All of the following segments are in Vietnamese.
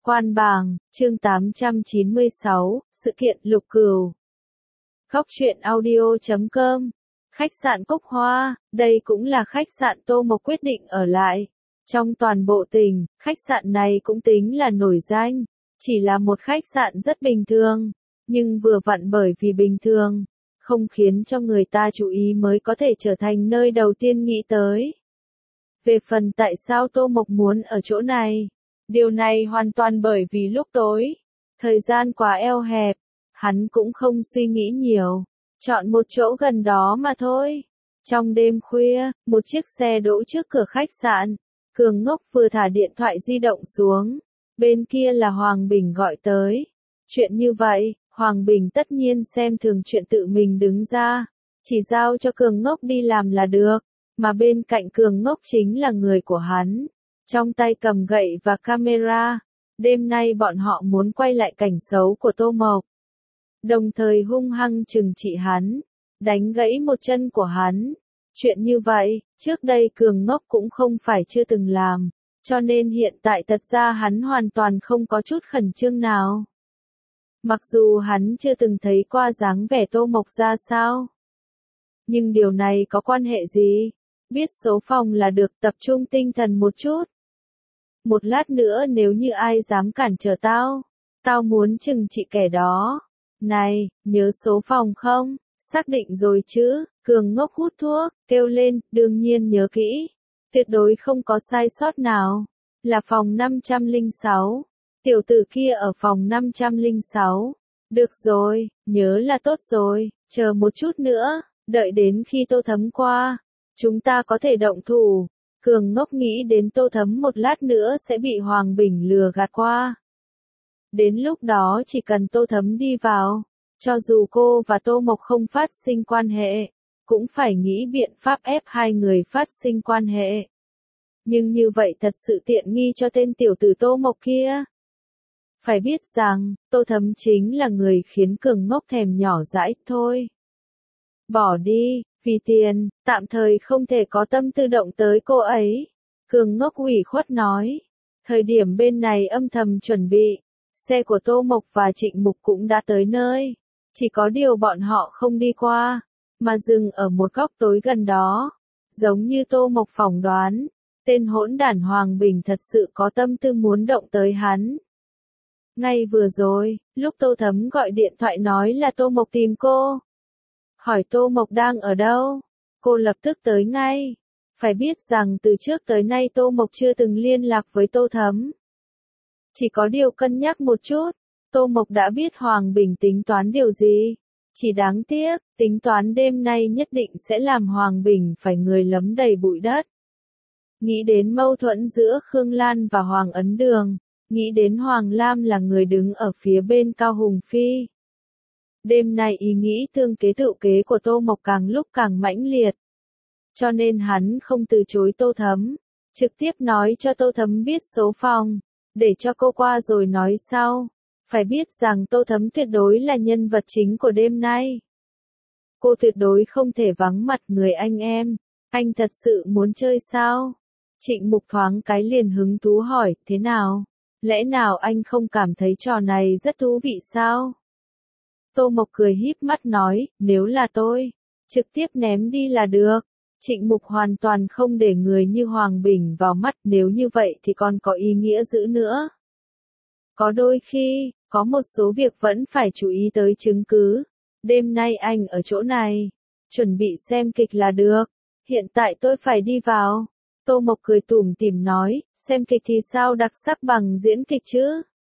Quan bảng, chương 896, sự kiện Lục Cửu. Góc truyện audio.com. Khách sạn Cúc Hoa, đây cũng là khách sạn Tô Mộc quyết định ở lại. Trong toàn bộ tỉnh, khách sạn này cũng tính là nổi danh, chỉ là một khách sạn rất bình thường, nhưng vừa vặn bởi vì bình thường, không khiến cho người ta chú ý mới có thể trở thành nơi đầu tiên nghĩ tới. Về phần tại sao Tô Mộc muốn ở chỗ này, điều này hoàn toàn bởi vì lúc tối, thời gian quá eo hẹp, hắn cũng không suy nghĩ nhiều, chọn một chỗ gần đó mà thôi. Trong đêm khuya, một chiếc xe đỗ trước cửa khách sạn, Cường Ngốc vừa thả điện thoại di động xuống, bên kia là Hoàng Bình gọi tới. Chuyện như vậy, Hoàng Bình tất nhiên xem thường chuyện tự mình đứng ra, chỉ giao cho Cường Ngốc đi làm là được, mà bên cạnh Cường Ngốc chính là người của hắn. Trong tay cầm gậy và camera, đêm nay bọn họ muốn quay lại cảnh xấu của Tô Mộc. Đồng thời hung hăng trừng trị hắn, đánh gãy một chân của hắn. Chuyện như vậy, trước đây Cường Ngốc cũng không phải chưa từng làm, cho nên hiện tại thật ra hắn hoàn toàn không có chút khẩn trương nào. Mặc dù hắn chưa từng thấy qua dáng vẻ Tô Mộc ra sao. Nhưng điều này có quan hệ gì? Biết số phòng là được, tập trung tinh thần một chút. Một lát nữa nếu như ai dám cản trở tao, tao muốn trừng trị kẻ đó. Này, nhớ số phòng không? Xác định rồi chứ? Cường Ngốc hút thuốc, kêu lên, đương nhiên nhớ kỹ. Tuyệt đối không có sai sót nào. Là phòng 506. Tiểu tử kia ở phòng 506. Được rồi, nhớ là tốt rồi, chờ một chút nữa, đợi đến khi Tô Thấm qua, chúng ta có thể động thủ. Cường Ngốc nghĩ đến Tô Thấm một lát nữa sẽ bị Hoàng Bình lừa gạt qua. Đến lúc đó chỉ cần Tô Thấm đi vào, cho dù cô và Tô Mộc không phát sinh quan hệ, cũng phải nghĩ biện pháp ép hai người phát sinh quan hệ. Nhưng như vậy thật sự tiện nghi cho tên tiểu tử Tô Mộc kia. Phải biết rằng, Tô Thấm chính là người khiến Cường Ngốc thèm nhỏ dãi thôi. Bỏ đi, vì tiền, tạm thời không thể có tâm tư động tới cô ấy. Cường Ngốc ủy khuất nói. Thời điểm bên này âm thầm chuẩn bị, xe của Tô Mộc và Trịnh Mục cũng đã tới nơi. Chỉ có điều bọn họ không đi qua, mà dừng ở một góc tối gần đó. Giống như Tô Mộc phỏng đoán, tên hỗn đản Hoàng Bình thật sự có tâm tư muốn động tới hắn. Ngay vừa rồi, lúc Tô Thấm gọi điện thoại nói là Tô Mộc tìm cô. Hỏi Tô Mộc đang ở đâu, cô lập tức tới ngay. Phải biết rằng từ trước tới nay Tô Mộc chưa từng liên lạc với Tô Thấm. Chỉ có điều cân nhắc một chút, Tô Mộc đã biết Hoàng Bình tính toán điều gì. Chỉ đáng tiếc, tính toán đêm nay nhất định sẽ làm Hoàng Bình phải người lấm đầy bụi đất. Nghĩ đến mâu thuẫn giữa Khương Lan và Hoàng Ấn Đường, nghĩ đến Hoàng Lam là người đứng ở phía bên Cao Hùng Phi. Đêm nay ý nghĩ thương kế tựu kế của Tô Mộc càng lúc càng mãnh liệt. Cho nên hắn không từ chối Tô Thấm, trực tiếp nói cho Tô Thấm biết số phòng, để cho cô qua rồi nói sau. Phải biết rằng Tô Thấm tuyệt đối là nhân vật chính của đêm nay. Cô tuyệt đối không thể vắng mặt người anh em. Anh thật sự muốn chơi sao? Trịnh Mục thoáng cái liền hứng thú hỏi, thế nào? Lẽ nào anh không cảm thấy trò này rất thú vị sao? Tô Mộc cười híp mắt nói, nếu là tôi, trực tiếp ném đi là được. Trịnh Mục hoàn toàn không để người như Hoàng Bình vào mắt, nếu như vậy thì còn có ý nghĩa giữ nữa. Có đôi khi, có một số việc vẫn phải chú ý tới chứng cứ. Đêm nay anh ở chỗ này, chuẩn bị xem kịch là được. Hiện tại tôi phải đi vào. Tô Mộc cười tủm tỉm nói, xem kịch thì sao đặc sắc bằng diễn kịch chứ?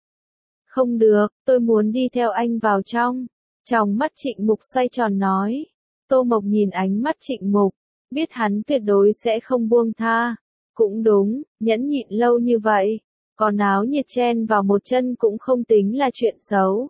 Không được, tôi muốn đi theo anh vào trong. Trong mắt Trịnh Mục xoay tròn nói. Tô Mộc nhìn ánh mắt Trịnh Mục, biết hắn tuyệt đối sẽ không buông tha. Cũng đúng, nhẫn nhịn lâu như vậy, còn áo nhiệt chen vào một chân cũng không tính là chuyện xấu.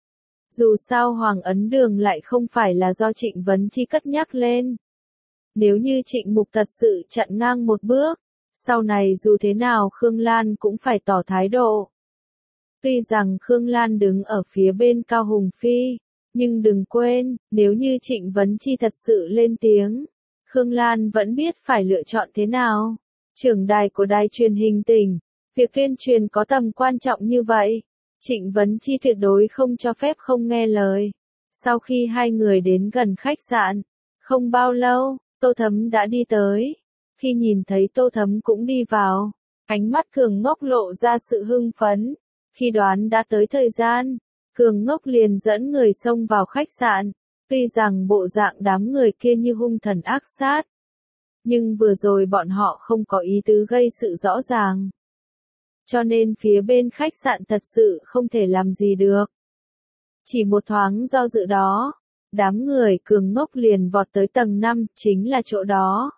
Dù sao Hoàng Ấn Đường lại không phải là do Trịnh Vấn Chi cất nhắc lên. Nếu như Trịnh Mục thật sự chặn ngang một bước, sau này dù thế nào Khương Lan cũng phải tỏ thái độ. Tuy rằng Khương Lan đứng ở phía bên Cao Hùng Phi, nhưng đừng quên, nếu như Trịnh Vấn Chi thật sự lên tiếng, Khương Lan vẫn biết phải lựa chọn thế nào. Trưởng đài của đài truyền hình tỉnh, Việc tuyên truyền có tầm quan trọng như vậy, Trịnh Vấn Chi tuyệt đối không cho phép không nghe lời. Sau khi hai người đến gần khách sạn, không bao lâu, Tô Thấm đã đi tới. Khi nhìn thấy Tô Thấm cũng đi vào, ánh mắt Cường Ngốc lộ ra sự hưng phấn. Khi đoán đã tới thời gian, Cường Ngốc liền dẫn người xông vào khách sạn. Tuy rằng bộ dạng đám người kia như hung thần ác sát, nhưng vừa rồi bọn họ không có ý tứ gây sự rõ ràng. Cho nên phía bên khách sạn thật sự không thể làm gì được. Chỉ một thoáng do dự đó, đám người Cường Ngốc liền vọt tới tầng 5, chính là chỗ đó.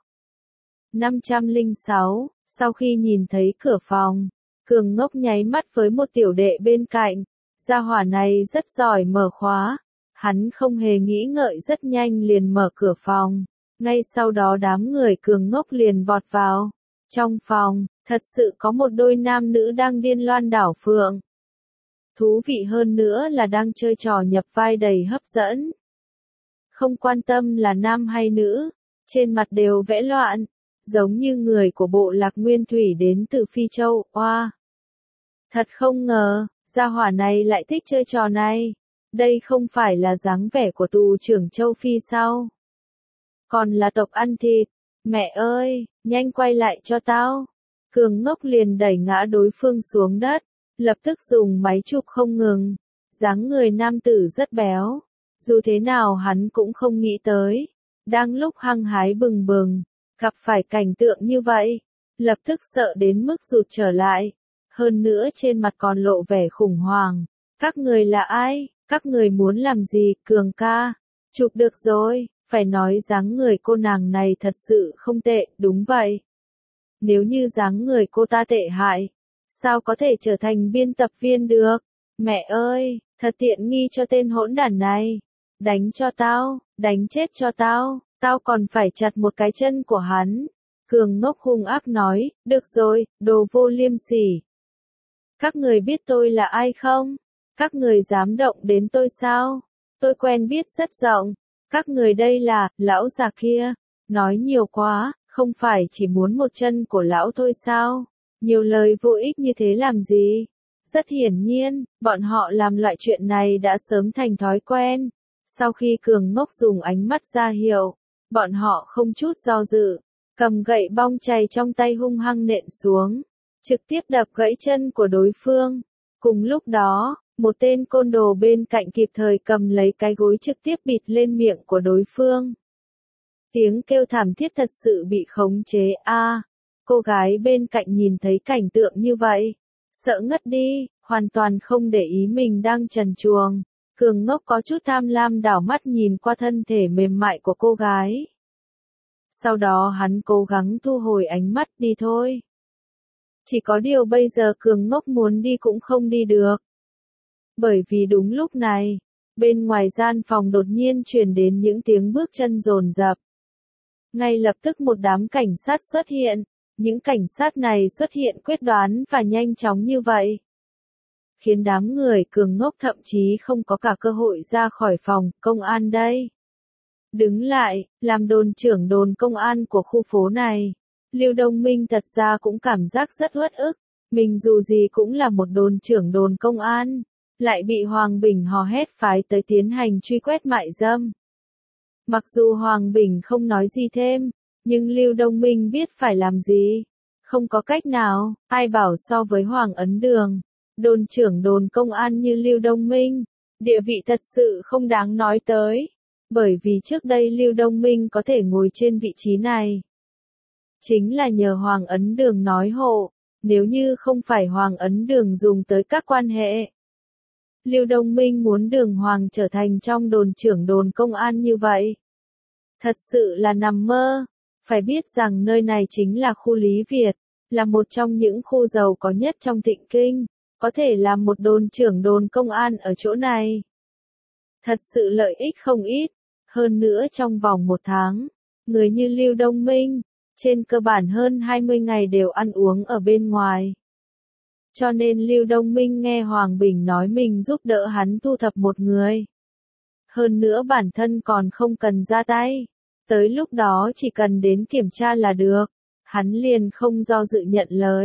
506, sau khi nhìn thấy cửa phòng, Cường Ngốc nháy mắt với một tiểu đệ bên cạnh. Gia hỏa này rất giỏi mở khóa. Hắn không hề nghĩ ngợi rất nhanh liền mở cửa phòng. Ngay sau đó đám người Cường Ngốc liền vọt vào. Trong phòng, thật sự có một đôi nam nữ đang điên loan đảo phượng. Thú vị hơn nữa là đang chơi trò nhập vai đầy hấp dẫn. Không quan tâm là nam hay nữ, trên mặt đều vẽ loạn, giống như người của bộ lạc Nguyên Thủy đến từ Phi Châu. Oa! Thật không ngờ, gia hỏa này lại thích chơi trò này. Đây không phải là dáng vẻ của tù trưởng Châu Phi sao? Còn là tộc ăn thịt. Mẹ ơi, nhanh quay lại cho tao. Cường Ngốc liền đẩy ngã đối phương xuống đất, lập tức dùng máy chụp không ngừng. Dáng người nam tử rất béo. Dù thế nào hắn cũng không nghĩ tới. Đang lúc hăng hái bừng bừng, gặp phải cảnh tượng như vậy, lập tức sợ đến mức rụt trở lại. Hơn nữa trên mặt còn lộ vẻ khủng hoảng. Các người là ai? Các người muốn làm gì? Cường ca. Chụp được rồi, phải nói dáng người cô nàng này thật sự không tệ, đúng vậy. Nếu như dáng người cô ta tệ hại, sao có thể trở thành biên tập viên được? Mẹ ơi, thật tiện nghi cho tên hỗn đản này. Đánh cho tao, đánh chết cho tao, tao còn phải chặt một cái chân của hắn. Cường Ngốc hung ác nói, được rồi, đồ vô liêm sỉ. Các người biết tôi là ai không? Các người dám động đến tôi sao? Tôi quen biết rất rộng. Các người đây là, lão già kia. Nói nhiều quá, không phải chỉ muốn một chân của lão thôi sao? Nhiều lời vô ích như thế làm gì? Rất hiển nhiên, bọn họ làm loại chuyện này đã sớm thành thói quen. Sau khi Cường Ngốc dùng ánh mắt ra hiệu, bọn họ không chút do dự, cầm gậy bong chày trong tay hung hăng nện xuống, trực tiếp đập gãy chân của đối phương. Cùng lúc đó, một tên côn đồ bên cạnh kịp thời cầm lấy cái gối trực tiếp bịt lên miệng của đối phương. Tiếng kêu thảm thiết thật sự bị khống chế. Cô gái bên cạnh nhìn thấy cảnh tượng như vậy, sợ ngất đi, hoàn toàn không để ý mình đang trần truồng. Cường Ngốc có chút tham lam đảo mắt nhìn qua thân thể mềm mại của cô gái. Sau đó hắn cố gắng thu hồi ánh mắt đi thôi. Chỉ có điều bây giờ Cường Ngốc muốn đi cũng không đi được. Bởi vì đúng lúc này, bên ngoài gian phòng đột nhiên truyền đến những tiếng bước chân dồn dập. Ngay lập tức một đám cảnh sát xuất hiện. Những cảnh sát này xuất hiện quyết đoán và nhanh chóng như vậy, khiến đám người Cường Ngốc thậm chí không có cả cơ hội ra khỏi phòng. Công an đây. Đứng lại, làm đồn trưởng đồn công an của khu phố này. Lưu Đông Minh thật ra cũng cảm giác rất uất ức. Mình dù gì cũng là một đồn trưởng đồn công an, lại bị Hoàng Bình hò hét phái tới tiến hành truy quét mại dâm. Mặc dù Hoàng Bình không nói gì thêm, nhưng Lưu Đông Minh biết phải làm gì. Không có cách nào, ai bảo so với Hoàng Ấn Đường, đồn trưởng đồn công an như Lưu Đông Minh, địa vị thật sự không đáng nói tới. Bởi vì trước đây Lưu Đông Minh có thể ngồi trên vị trí này, chính là nhờ Hoàng Ấn Đường nói hộ. Nếu như không phải Hoàng Ấn Đường dùng tới các quan hệ, Lưu Đông Minh muốn Đường Hoàng trở thành trong đồn trưởng đồn công an như vậy, thật sự là nằm mơ. Phải biết rằng nơi này chính là khu Lý Việt, là một trong những khu giàu có nhất trong Thịnh Kinh, có thể làm một đồn trưởng đồn công an ở chỗ này. Thật sự lợi ích không ít, hơn nữa trong vòng một tháng, người như Lưu Đông Minh, trên cơ bản hơn 20 ngày đều ăn uống ở bên ngoài. Cho nên Lưu Đông Minh nghe Hoàng Bình nói mình giúp đỡ hắn thu thập một người. Hơn nữa bản thân còn không cần ra tay. Tới lúc đó chỉ cần đến kiểm tra là được. Hắn liền không do dự nhận lời.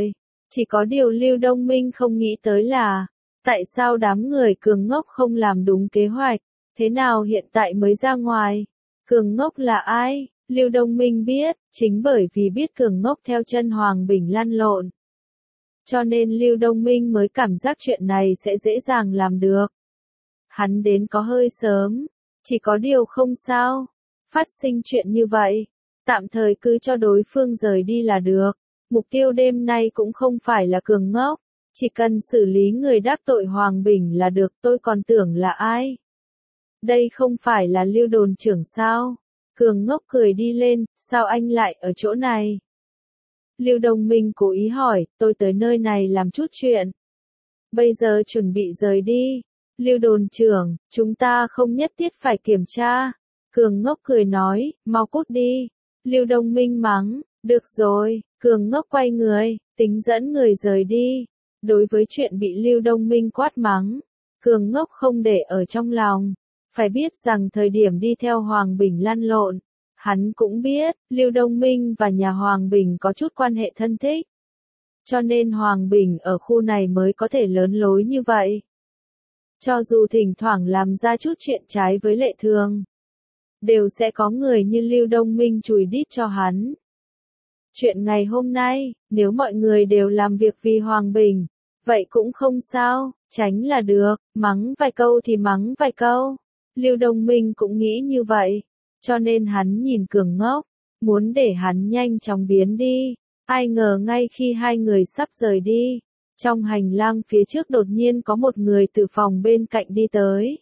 Chỉ có điều Lưu Đông Minh không nghĩ tới là, tại sao đám người Cường Ngốc không làm đúng kế hoạch, thế nào hiện tại mới ra ngoài? Cường Ngốc là ai? Lưu Đông Minh biết, chính bởi vì biết Cường Ngốc theo chân Hoàng Bình lăn lộn. Cho nên Lưu Đông Minh mới cảm giác chuyện này sẽ dễ dàng làm được. Hắn đến có hơi sớm, chỉ có điều không sao. Phát sinh chuyện như vậy, tạm thời cứ cho đối phương rời đi là được. Mục tiêu đêm nay cũng không phải là Cường Ngốc, chỉ cần xử lý người đáp tội Hoàng Bình là được, tôi còn tưởng là ai. Đây không phải là Lưu đồn trưởng sao? Cường Ngốc cười đi lên, sao anh lại ở chỗ này? Lưu Đông Minh cố ý hỏi, tôi tới nơi này làm chút chuyện. Bây giờ chuẩn bị rời đi. Lưu đồn trưởng, chúng ta không nhất thiết phải kiểm tra. Cường Ngốc cười nói, mau cút đi. Lưu Đông Minh mắng, được rồi. Cường Ngốc quay người, tính dẫn người rời đi. Đối với chuyện bị Lưu Đông Minh quát mắng, Cường Ngốc không để ở trong lòng. Phải biết rằng thời điểm đi theo Hoàng Bình lăn lộn, hắn cũng biết, Lưu Đông Minh và nhà Hoàng Bình có chút quan hệ thân thích. Cho nên Hoàng Bình ở khu này mới có thể lớn lối như vậy. Cho dù thỉnh thoảng làm ra chút chuyện trái với lệ thường, đều sẽ có người như Lưu Đông Minh chùi đít cho hắn. Chuyện ngày hôm nay, nếu mọi người đều làm việc vì Hoàng Bình, vậy cũng không sao, tránh là được, mắng vài câu thì mắng vài câu. Lưu Đông Minh cũng nghĩ như vậy, cho nên hắn nhìn Cường Ngốc, muốn để hắn nhanh chóng biến đi. Ai ngờ ngay khi hai người sắp rời đi, trong hành lang phía trước đột nhiên có một người từ phòng bên cạnh đi tới.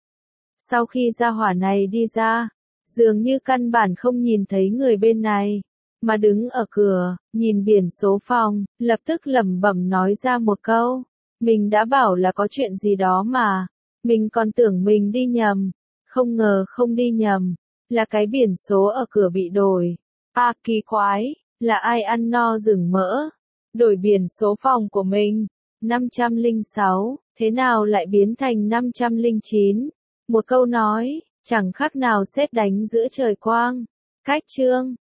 Sau khi gia hỏa này đi ra, dường như căn bản không nhìn thấy người bên này, mà đứng ở cửa, nhìn biển số phòng, lập tức lẩm bẩm nói ra một câu. Mình đã bảo là có chuyện gì đó mà, mình còn tưởng mình đi nhầm, không ngờ không đi nhầm, là cái biển số ở cửa bị đổi. À kỳ quái, là ai ăn no rừng mỡ, đổi biển số phòng của mình, 506, thế nào lại biến thành 509? Một câu nói, chẳng khác nào sét đánh giữa trời quang. Cách chương